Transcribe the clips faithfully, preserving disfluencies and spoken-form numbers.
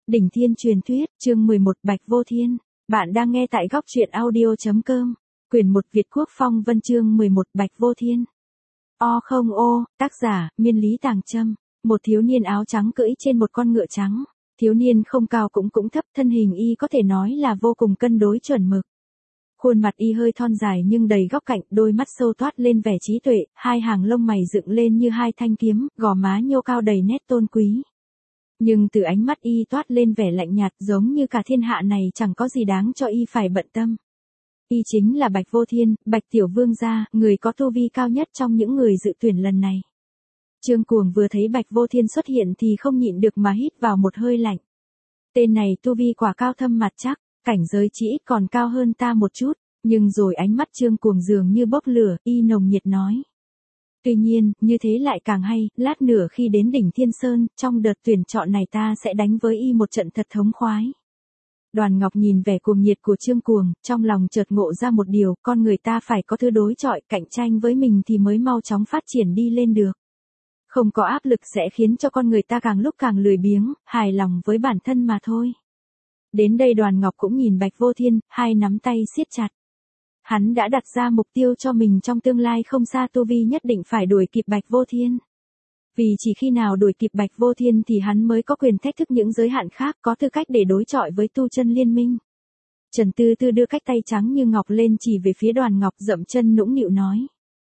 Đỉnh Thiên truyền thuyết, chương mười một Bạch Vô Thiên. Bạn đang nghe tại góc truyện audio.com. Quyển một Việt Quốc Phong Vân chương mười một Bạch Vô Thiên. O không ô, tác giả, Miên Lý Tàng Trâm. Một thiếu niên áo trắng cưỡi trên một con ngựa trắng. Thiếu niên không cao cũng cũng thấp, thân hình y có thể nói là vô cùng cân đối chuẩn mực. Khuôn mặt y hơi thon dài nhưng đầy góc cạnh, đôi mắt sâu toát lên vẻ trí tuệ, hai hàng lông mày dựng lên như hai thanh kiếm, gò má nhô cao đầy nét tôn quý. Nhưng từ ánh mắt y toát lên vẻ lạnh nhạt, giống như cả thiên hạ này chẳng có gì đáng cho y phải bận tâm. Y chính là Bạch Vô Thiên, Bạch Tiểu Vương gia, người có tu vi cao nhất trong những người dự tuyển lần này. Trương Cuồng vừa thấy Bạch Vô Thiên xuất hiện thì không nhịn được mà hít vào một hơi lạnh. Tên này tu vi quả cao thâm mặt chắc, cảnh giới chỉ ít còn cao hơn ta một chút, nhưng rồi ánh mắt Trương Cuồng dường như bốc lửa, y nồng nhiệt nói. Tuy nhiên, như thế lại càng hay, lát nữa khi đến đỉnh Thiên Sơn, trong đợt tuyển chọn này ta sẽ đánh với y một trận thật thống khoái. Đoàn Ngọc nhìn vẻ cuồng nhiệt của Trương Cuồng, trong lòng chợt ngộ ra một điều, con người ta phải có thứ đối chọi, cạnh tranh với mình thì mới mau chóng phát triển đi lên được. Không có áp lực sẽ khiến cho con người ta càng lúc càng lười biếng, hài lòng với bản thân mà thôi. Đến đây Đoàn Ngọc cũng nhìn Bạch Vô Thiên, hai nắm tay siết chặt. Hắn đã đặt ra mục tiêu cho mình trong tương lai không xa tu vi nhất định phải đuổi kịp Bạch Vô Thiên. Vì chỉ khi nào đuổi kịp Bạch Vô Thiên thì hắn mới có quyền thách thức những giới hạn khác, có tư cách để đối chọi với tu chân liên minh. Trần Tư Tư đưa cách tay trắng như ngọc lên chỉ về phía Đoàn Ngọc, dậm chân nũng nịu nói.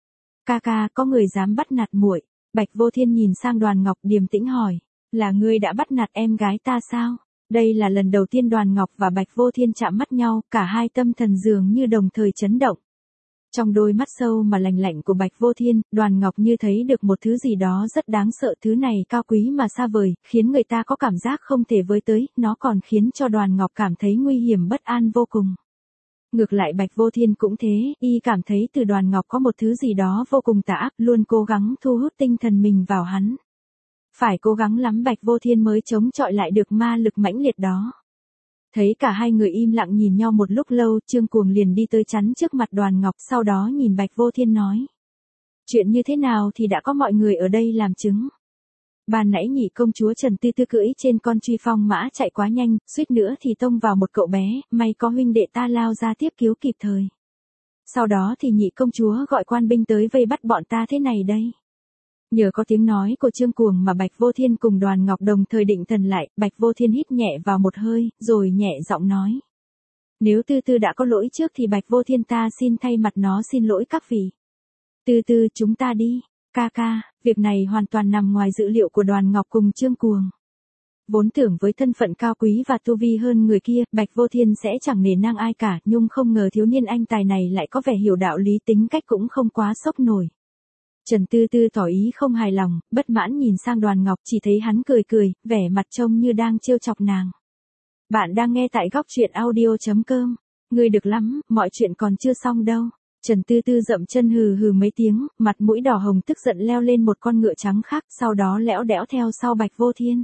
Ca ca, có người dám bắt nạt muội. Bạch Vô Thiên nhìn sang Đoàn Ngọc điềm tĩnh hỏi, là ngươi đã bắt nạt em gái ta sao? Đây là lần đầu tiên Đoàn Ngọc và Bạch Vô Thiên chạm mắt nhau, cả hai tâm thần dường như đồng thời chấn động. Trong đôi mắt sâu mà lạnh lạnh của Bạch Vô Thiên, Đoàn Ngọc như thấy được một thứ gì đó rất đáng sợ, thứ này cao quý mà xa vời, khiến người ta có cảm giác không thể với tới, nó còn khiến cho Đoàn Ngọc cảm thấy nguy hiểm bất an vô cùng. Ngược lại Bạch Vô Thiên cũng thế, y cảm thấy từ Đoàn Ngọc có một thứ gì đó vô cùng tà ác, luôn cố gắng thu hút tinh thần mình vào hắn. Phải cố gắng lắm Bạch Vô Thiên mới chống chọi lại được ma lực mãnh liệt đó. Thấy cả hai người im lặng nhìn nhau một lúc lâu, Trương Cuồng liền đi tới chắn trước mặt Đoàn Ngọc, sau đó nhìn Bạch Vô Thiên nói. Chuyện như thế nào thì đã có mọi người ở đây làm chứng. Ban nãy nhị công chúa Trần Tư Tư cưỡi trên con truy phong mã chạy quá nhanh, suýt nữa thì tông vào một cậu bé, may có huynh đệ ta lao ra tiếp cứu kịp thời. Sau đó thì nhị công chúa gọi quan binh tới vây bắt bọn ta thế này đây. Nhờ có tiếng nói của Trương Cuồng mà Bạch Vô Thiên cùng Đoàn Ngọc đồng thời định thần lại, Bạch Vô Thiên hít nhẹ vào một hơi, rồi nhẹ giọng nói. Nếu Tư Tư đã có lỗi trước thì Bạch Vô Thiên ta xin thay mặt nó xin lỗi các vị. Tư Tư, chúng ta đi. Ca ca, việc này hoàn toàn nằm ngoài dự liệu của Đoàn Ngọc cùng Trương Cuồng. Vốn tưởng với thân phận cao quý và tu vi hơn người kia, Bạch Vô Thiên sẽ chẳng nể nang ai cả, nhưng không ngờ thiếu niên anh tài này lại có vẻ hiểu đạo lý, tính cách cũng không quá sốc nổi. Trần Tư Tư tỏ ý không hài lòng, bất mãn nhìn sang Đoàn Ngọc, chỉ thấy hắn cười cười, vẻ mặt trông như đang trêu chọc nàng. Bạn đang nghe tại góc truyện audio.com. Ngươi được lắm, mọi chuyện còn chưa xong đâu. Trần Tư Tư dậm chân hừ hừ mấy tiếng, mặt mũi đỏ hồng tức giận leo lên một con ngựa trắng khác, sau đó lẽo đẽo theo sau Bạch Vô Thiên.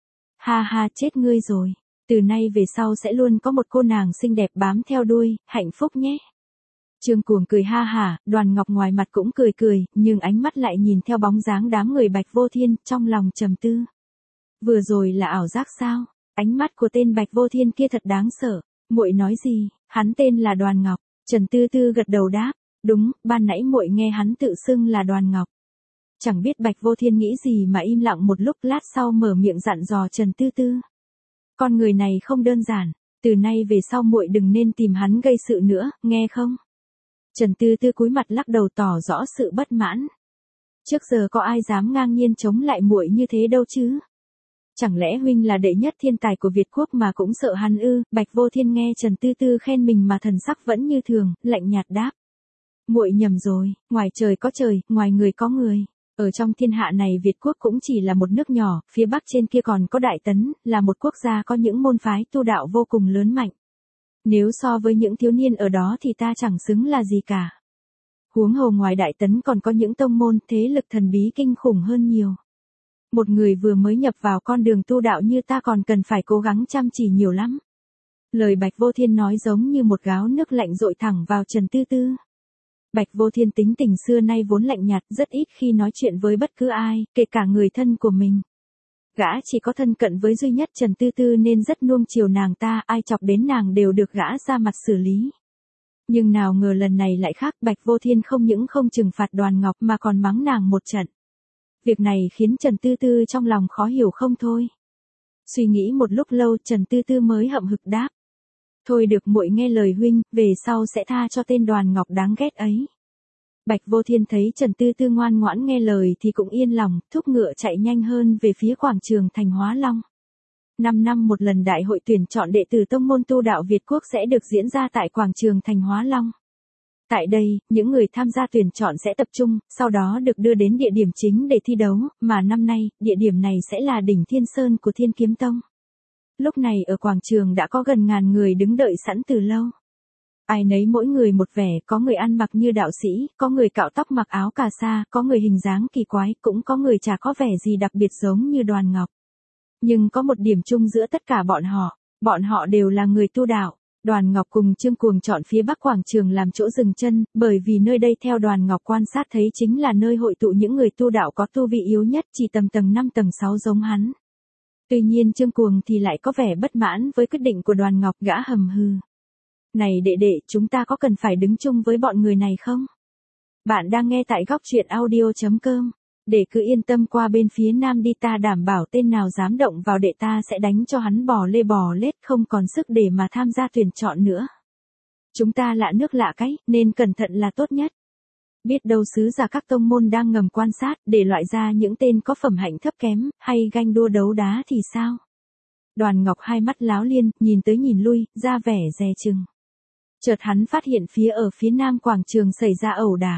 Ha ha, chết ngươi rồi. Từ nay về sau sẽ luôn có một cô nàng xinh đẹp bám theo đuôi, hạnh phúc nhé. Trương Cuồng cười ha hả, Đoàn Ngọc ngoài mặt cũng cười cười, nhưng ánh mắt lại nhìn theo bóng dáng đám người Bạch Vô Thiên, trong lòng trầm tư. Vừa rồi là ảo giác sao? Ánh mắt của tên Bạch Vô Thiên kia thật đáng sợ. Muội nói gì? Hắn tên là Đoàn Ngọc. Trần Tư Tư gật đầu đáp. Đúng, ban nãy muội nghe hắn tự xưng là Đoàn Ngọc. Chẳng biết Bạch Vô Thiên nghĩ gì mà im lặng một lúc, lát sau mở miệng dặn dò Trần Tư Tư. Con người này không đơn giản, từ nay về sau muội đừng nên tìm hắn gây sự nữa, nghe không? Trần Tư Tư cúi mặt lắc đầu tỏ rõ sự bất mãn. Trước giờ có ai dám ngang nhiên chống lại muội như thế đâu chứ? Chẳng lẽ huynh là đệ nhất thiên tài của Việt Quốc mà cũng sợ hắn ư? Bạch Vô Thiên nghe Trần Tư Tư khen mình mà thần sắc vẫn như thường, lạnh nhạt đáp. Muội nhầm rồi, ngoài trời có trời, ngoài người có người. Ở trong thiên hạ này Việt Quốc cũng chỉ là một nước nhỏ, phía bắc trên kia còn có Đại Tấn, là một quốc gia có những môn phái tu đạo vô cùng lớn mạnh. Nếu so với những thiếu niên ở đó thì ta chẳng xứng là gì cả. Huống hồ ngoài Đại Tấn còn có những tông môn thế lực thần bí kinh khủng hơn nhiều. Một người vừa mới nhập vào con đường tu đạo như ta còn cần phải cố gắng chăm chỉ nhiều lắm. Lời Bạch Vô Thiên nói giống như một gáo nước lạnh dội thẳng vào Trần Tư Tư. Bạch Vô Thiên tính tình xưa nay vốn lạnh nhạt, rất ít khi nói chuyện với bất cứ ai, kể cả người thân của mình. Gã chỉ có thân cận với duy nhất Trần Tư Tư nên rất nuông chiều nàng ta, ai chọc đến nàng đều được gã ra mặt xử lý. Nhưng nào ngờ lần này lại khác, Bạch Vô Thiên không những không trừng phạt Đoàn Ngọc mà còn mắng nàng một trận. Việc này khiến Trần Tư Tư trong lòng khó hiểu không thôi. Suy nghĩ một lúc lâu Trần Tư Tư mới hậm hực đáp. Thôi được muội nghe lời huynh, về sau sẽ tha cho tên Đoàn Ngọc đáng ghét ấy. Bạch Vô Thiên thấy Trần Tư Tư ngoan ngoãn nghe lời thì cũng yên lòng, thúc ngựa chạy nhanh hơn về phía quảng trường thành Hóa Long. Năm năm một lần đại hội tuyển chọn đệ tử tông môn tu đạo Việt Quốc sẽ được diễn ra tại quảng trường thành Hóa Long. Tại đây, những người tham gia tuyển chọn sẽ tập trung, sau đó được đưa đến địa điểm chính để thi đấu, mà năm nay, địa điểm này sẽ là đỉnh Thiên Sơn của Thiên Kiếm Tông. Lúc này ở quảng trường đã có gần ngàn người đứng đợi sẵn từ lâu. Ai nấy mỗi người một vẻ, có người ăn mặc như đạo sĩ, có người cạo tóc mặc áo cà sa, có người hình dáng kỳ quái, cũng có người chả có vẻ gì đặc biệt giống như Đoàn Ngọc. Nhưng có một điểm chung giữa tất cả bọn họ, bọn họ đều là người tu đạo. Đoàn Ngọc cùng Trương Cuồng chọn phía bắc quảng trường làm chỗ dừng chân, bởi vì nơi đây theo Đoàn Ngọc quan sát thấy chính là nơi hội tụ những người tu đạo có tu vị yếu nhất, chỉ tầm tầng năm tầng sáu giống hắn. Tuy nhiên Trương Cuồng thì lại có vẻ bất mãn với quyết định của Đoàn Ngọc, gã hầm hừ. Này đệ đệ, chúng ta có cần phải đứng chung với bọn người này không? Bạn đang nghe tại góc truyện audio chấm com. Để cứ yên tâm qua bên phía nam đi, ta đảm bảo tên nào dám động vào đệ ta sẽ đánh cho hắn bò lê bò lết, không còn sức để mà tham gia tuyển chọn nữa. Chúng ta lạ nước lạ cái, nên cẩn thận là tốt nhất. Biết đâu sứ giả các tông môn đang ngầm quan sát, để loại ra những tên có phẩm hạnh thấp kém, hay ganh đua đấu đá thì sao? Đoàn Ngọc hai mắt láo liên, nhìn tới nhìn lui, ra vẻ dè chừng. Chợt hắn phát hiện phía ở phía nam quảng trường xảy ra ẩu đả.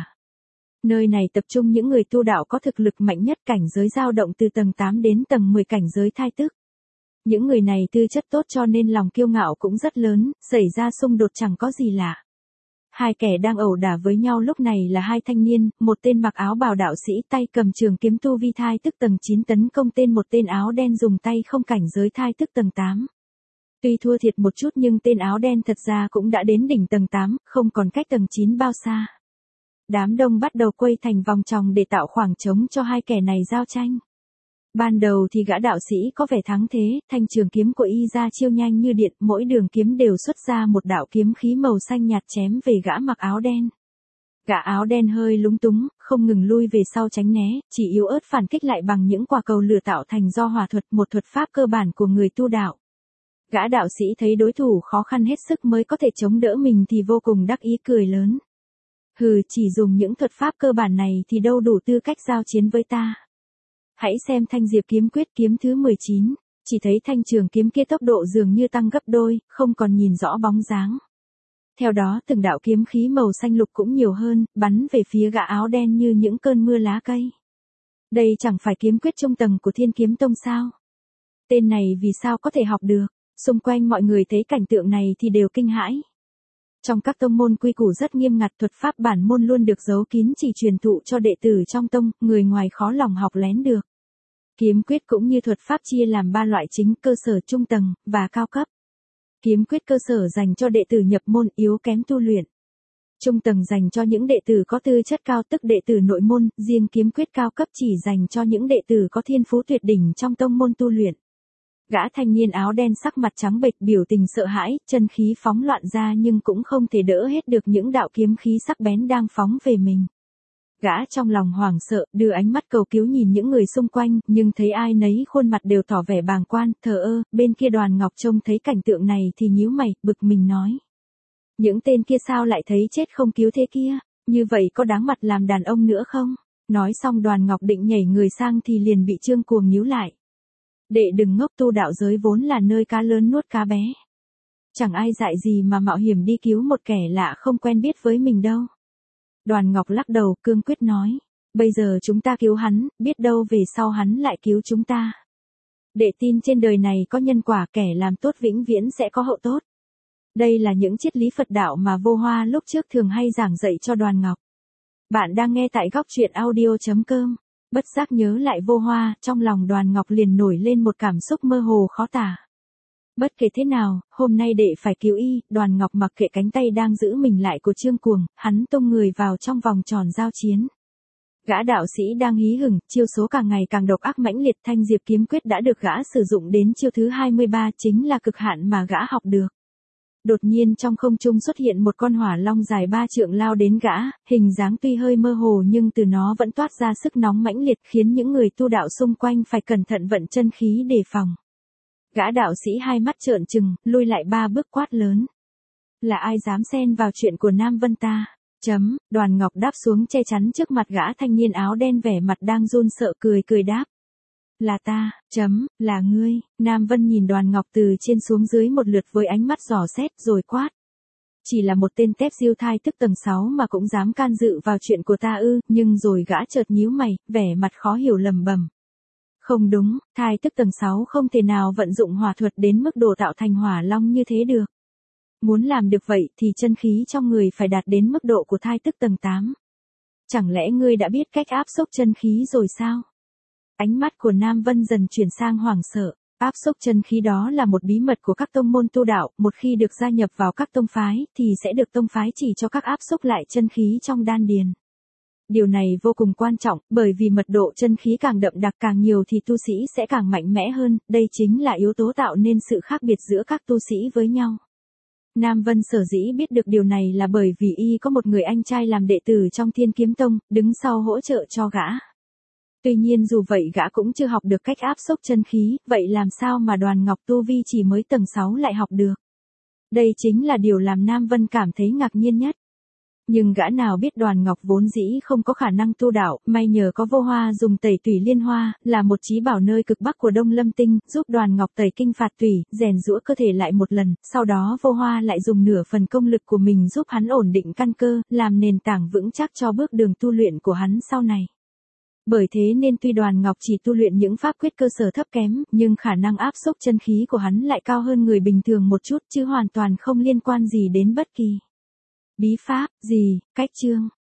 Nơi này tập trung những người tu đạo có thực lực mạnh nhất, cảnh giới dao động từ tầng tám đến tầng mười cảnh giới thai tức. Những người này tư chất tốt cho nên lòng kiêu ngạo cũng rất lớn, xảy ra xung đột chẳng có gì lạ. Hai kẻ đang ẩu đả với nhau lúc này là hai thanh niên, một tên mặc áo bào đạo sĩ tay cầm trường kiếm tu vi thai tức tầng chín tấn công tên một tên áo đen dùng tay không cảnh giới thai tức tầng tám. Tuy thua thiệt một chút nhưng tên áo đen thật ra cũng đã đến đỉnh tầng tám, không còn cách tầng chín bao xa. Đám đông bắt đầu quay thành vòng tròn để tạo khoảng trống cho hai kẻ này giao tranh. Ban đầu thì gã đạo sĩ có vẻ thắng thế, thanh trường kiếm của y ra chiêu nhanh như điện, mỗi đường kiếm đều xuất ra một đạo kiếm khí màu xanh nhạt chém về gã mặc áo đen. Gã áo đen hơi lúng túng, không ngừng lui về sau tránh né, chỉ yếu ớt phản kích lại bằng những quả cầu lửa tạo thành do hỏa thuật, một thuật pháp cơ bản của người tu đạo. Gã đạo sĩ thấy đối thủ khó khăn hết sức mới có thể chống đỡ mình thì vô cùng đắc ý cười lớn. Hừ, chỉ dùng những thuật pháp cơ bản này thì đâu đủ tư cách giao chiến với ta. Hãy xem thanh diệp kiếm quyết kiếm thứ mười chín, chỉ thấy thanh trường kiếm kia tốc độ dường như tăng gấp đôi, không còn nhìn rõ bóng dáng. Theo đó từng đạo kiếm khí màu xanh lục cũng nhiều hơn, bắn về phía gã áo đen như những cơn mưa lá cây. Đây chẳng phải kiếm quyết trung tầng của Thiên Kiếm Tông sao? Tên này vì sao có thể học được? Xung quanh mọi người thấy cảnh tượng này thì đều kinh hãi. Trong các tông môn quy củ rất nghiêm ngặt, thuật pháp bản môn luôn được giấu kín chỉ truyền thụ cho đệ tử trong tông, người ngoài khó lòng học lén được. Kiếm quyết cũng như thuật pháp chia làm ba loại chính, cơ sở, trung tầng, và cao cấp. Kiếm quyết cơ sở dành cho đệ tử nhập môn yếu kém tu luyện. Trung tầng dành cho những đệ tử có tư chất cao tức đệ tử nội môn, riêng kiếm quyết cao cấp chỉ dành cho những đệ tử có thiên phú tuyệt đỉnh trong tông môn tu luyện. Gã thanh niên áo đen sắc mặt trắng bệch biểu tình sợ hãi, chân khí phóng loạn ra nhưng cũng không thể đỡ hết được những đạo kiếm khí sắc bén đang phóng về mình. Gã trong lòng hoảng sợ, đưa ánh mắt cầu cứu nhìn những người xung quanh, nhưng thấy ai nấy khuôn mặt đều tỏ vẻ bàng quan, thờ ơ. Bên kia Đoàn Ngọc trông thấy cảnh tượng này thì nhíu mày, bực mình nói. Những tên kia sao lại thấy chết không cứu thế kia, như vậy có đáng mặt làm đàn ông nữa không? Nói xong Đoàn Ngọc định nhảy người sang thì liền bị Trương Cuồng níu lại. Đệ đừng ngốc, tu đạo giới vốn là nơi cá lớn nuốt cá bé. Chẳng ai dạy gì mà mạo hiểm đi cứu một kẻ lạ không quen biết với mình đâu. Đoàn Ngọc lắc đầu, cương quyết nói. Bây giờ chúng ta cứu hắn, biết đâu về sau hắn lại cứu chúng ta. Đệ tin trên đời này có nhân quả, kẻ làm tốt vĩnh viễn sẽ có hậu tốt. Đây là những triết lý Phật đạo mà Vô Hoa lúc trước thường hay giảng dạy cho Đoàn Ngọc. Bạn đang nghe tại góc truyện audio chấm com. Bất giác nhớ lại Vô Hoa, trong lòng Đoàn Ngọc liền nổi lên một cảm xúc mơ hồ khó tả. Bất kể thế nào, hôm nay đệ phải cứu y. Đoàn Ngọc mặc kệ cánh tay đang giữ mình lại của Trương Cuồng, hắn tung người vào trong vòng tròn giao chiến. Gã đạo sĩ đang hí hửng, chiêu số càng ngày càng độc ác mãnh liệt, Thanh Diệp kiếm quyết đã được gã sử dụng đến chiêu thứ hai mươi ba, chính là cực hạn mà gã học được. Đột nhiên trong không trung xuất hiện một con hỏa long dài ba trượng lao đến gã, hình dáng tuy hơi mơ hồ nhưng từ nó vẫn toát ra sức nóng mãnh liệt khiến những người tu đạo xung quanh phải cẩn thận vận chân khí đề phòng. Gã đạo sĩ hai mắt trợn trừng, lui lại ba bước quát lớn. Là ai dám xen vào chuyện của Nam Vân ta? Chấm, Đoàn Ngọc đáp xuống che chắn trước mặt gã thanh niên áo đen vẻ mặt đang run sợ cười cười đáp. Là ta, chấm, là ngươi. Nam Vân nhìn Đoàn Ngọc từ trên xuống dưới một lượt với ánh mắt dò xét rồi quát. Chỉ là một tên tép diêu thai tức tầng sáu mà cũng dám can dự vào chuyện của ta ư, nhưng rồi gã chợt nhíu mày, vẻ mặt khó hiểu lầm bầm. Không đúng, thai tức tầng sáu không thể nào vận dụng hỏa thuật đến mức độ tạo thành hỏa long như thế được. Muốn làm được vậy thì chân khí trong người phải đạt đến mức độ của thai tức tầng tám. Chẳng lẽ ngươi đã biết cách áp xúc chân khí rồi sao? Ánh mắt của Nam Vân dần chuyển sang hoảng sợ. Áp xúc chân khí đó là một bí mật của các tông môn tu đạo, một khi được gia nhập vào các tông phái thì sẽ được tông phái chỉ cho các áp xúc lại chân khí trong đan điền. Điều này vô cùng quan trọng, bởi vì mật độ chân khí càng đậm đặc càng nhiều thì tu sĩ sẽ càng mạnh mẽ hơn, đây chính là yếu tố tạo nên sự khác biệt giữa các tu sĩ với nhau. Nam Vân sở dĩ biết được điều này là bởi vì y có một người anh trai làm đệ tử trong Thiên Kiếm Tông, đứng sau hỗ trợ cho gã. Tuy nhiên dù vậy gã cũng chưa học được cách áp xúc chân khí, vậy làm sao mà Đoàn Ngọc tu vi chỉ mới tầng sáu lại học được? Đây chính là điều làm Nam Vân cảm thấy ngạc nhiên nhất. Nhưng gã nào biết Đoàn Ngọc vốn dĩ không có khả năng tu đạo, may nhờ có Vô Hoa dùng tẩy tủy liên hoa, là một chí bảo nơi cực bắc của Đông Lâm Tinh, giúp Đoàn Ngọc tẩy kinh phạt tủy, rèn giũa cơ thể lại một lần, sau đó Vô Hoa lại dùng nửa phần công lực của mình giúp hắn ổn định căn cơ, làm nền tảng vững chắc cho bước đường tu luyện của hắn sau này. Bởi thế nên tuy Đoàn Ngọc chỉ tu luyện những pháp quyết cơ sở thấp kém, nhưng khả năng áp xúc chân khí của hắn lại cao hơn người bình thường một chút chứ hoàn toàn không liên quan gì đến bất kỳ bí pháp, gì, cách chương.